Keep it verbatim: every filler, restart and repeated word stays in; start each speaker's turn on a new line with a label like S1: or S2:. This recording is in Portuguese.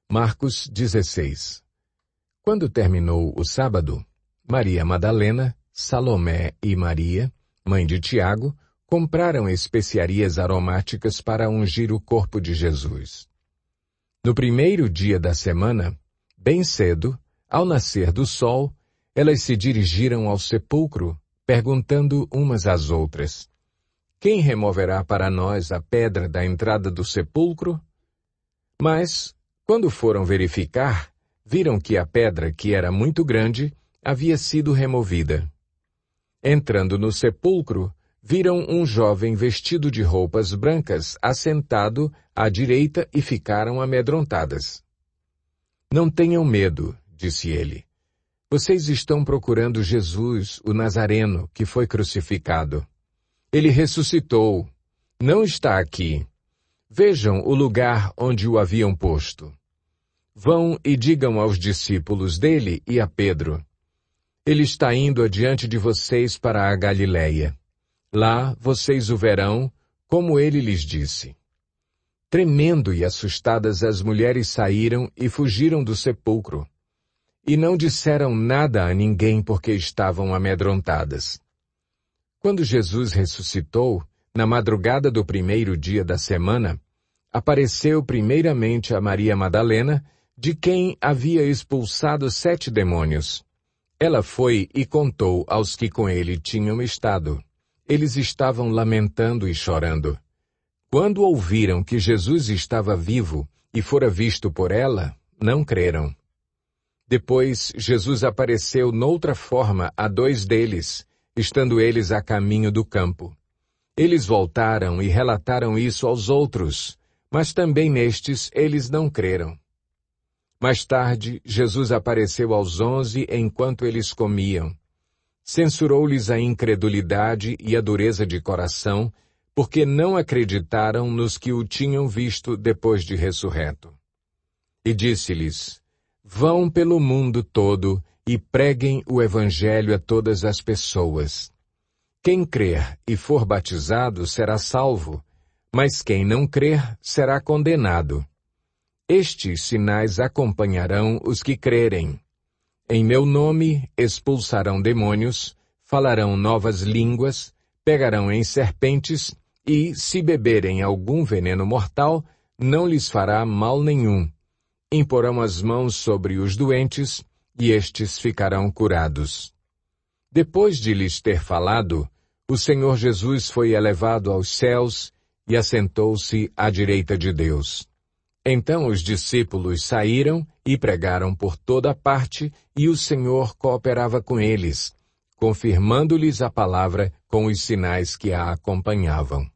S1: Marcos dezesseis. Quando terminou o sábado, Maria Madalena, Salomé e Maria, mãe de Tiago, compraram especiarias aromáticas para ungir o corpo de Jesus. No primeiro dia da semana, bem cedo, ao nascer do sol, elas se dirigiram ao sepulcro, perguntando umas às outras: quem removerá para nós a pedra da entrada do sepulcro? Mas, quando foram verificar, viram que a pedra, que era muito grande, havia sido removida. Entrando no sepulcro, viram um jovem vestido de roupas brancas assentado à direita e ficaram amedrontadas. Não tenham medo, disse ele. Vocês estão procurando Jesus, o Nazareno, que foi crucificado. Ele ressuscitou. Não está aqui. Vejam o lugar onde o haviam posto. Vão e digam aos discípulos dele e a Pedro: ele está indo adiante de vocês para a Galileia. Lá vocês o verão, como ele lhes disse. Tremendo e assustadas, as mulheres saíram e fugiram do sepulcro. E não disseram nada a ninguém porque estavam amedrontadas. Quando Jesus ressuscitou, na madrugada do primeiro dia da semana, apareceu primeiramente a Maria Madalena, de quem havia expulsado sete demônios. Ela foi e contou aos que com ele tinham estado. Eles estavam lamentando e chorando. Quando ouviram que Jesus estava vivo e fora visto por ela, não creram. Depois, Jesus apareceu noutra forma a dois deles, estando eles a caminho do campo. Eles voltaram e relataram isso aos outros, mas também nestes eles não creram. Mais tarde, Jesus apareceu aos onze enquanto eles comiam. Censurou-lhes a incredulidade e a dureza de coração, porque não acreditaram nos que o tinham visto depois de ressurreto. E disse-lhes: vão pelo mundo todo e preguem o Evangelho a todas as pessoas. Quem crer e for batizado será salvo, mas quem não crer será condenado. Estes sinais acompanharão os que crerem. Em meu nome expulsarão demônios, falarão novas línguas, pegarão em serpentes e, se beberem algum veneno mortal, não lhes fará mal nenhum. Imporão as mãos sobre os doentes e estes ficarão curados. Depois de lhes ter falado, o Senhor Jesus foi elevado aos céus e assentou-se à direita de Deus. Então os discípulos saíram e pregaram por toda parte, e o Senhor cooperava com eles, confirmando-lhes a palavra com os sinais que a acompanhavam.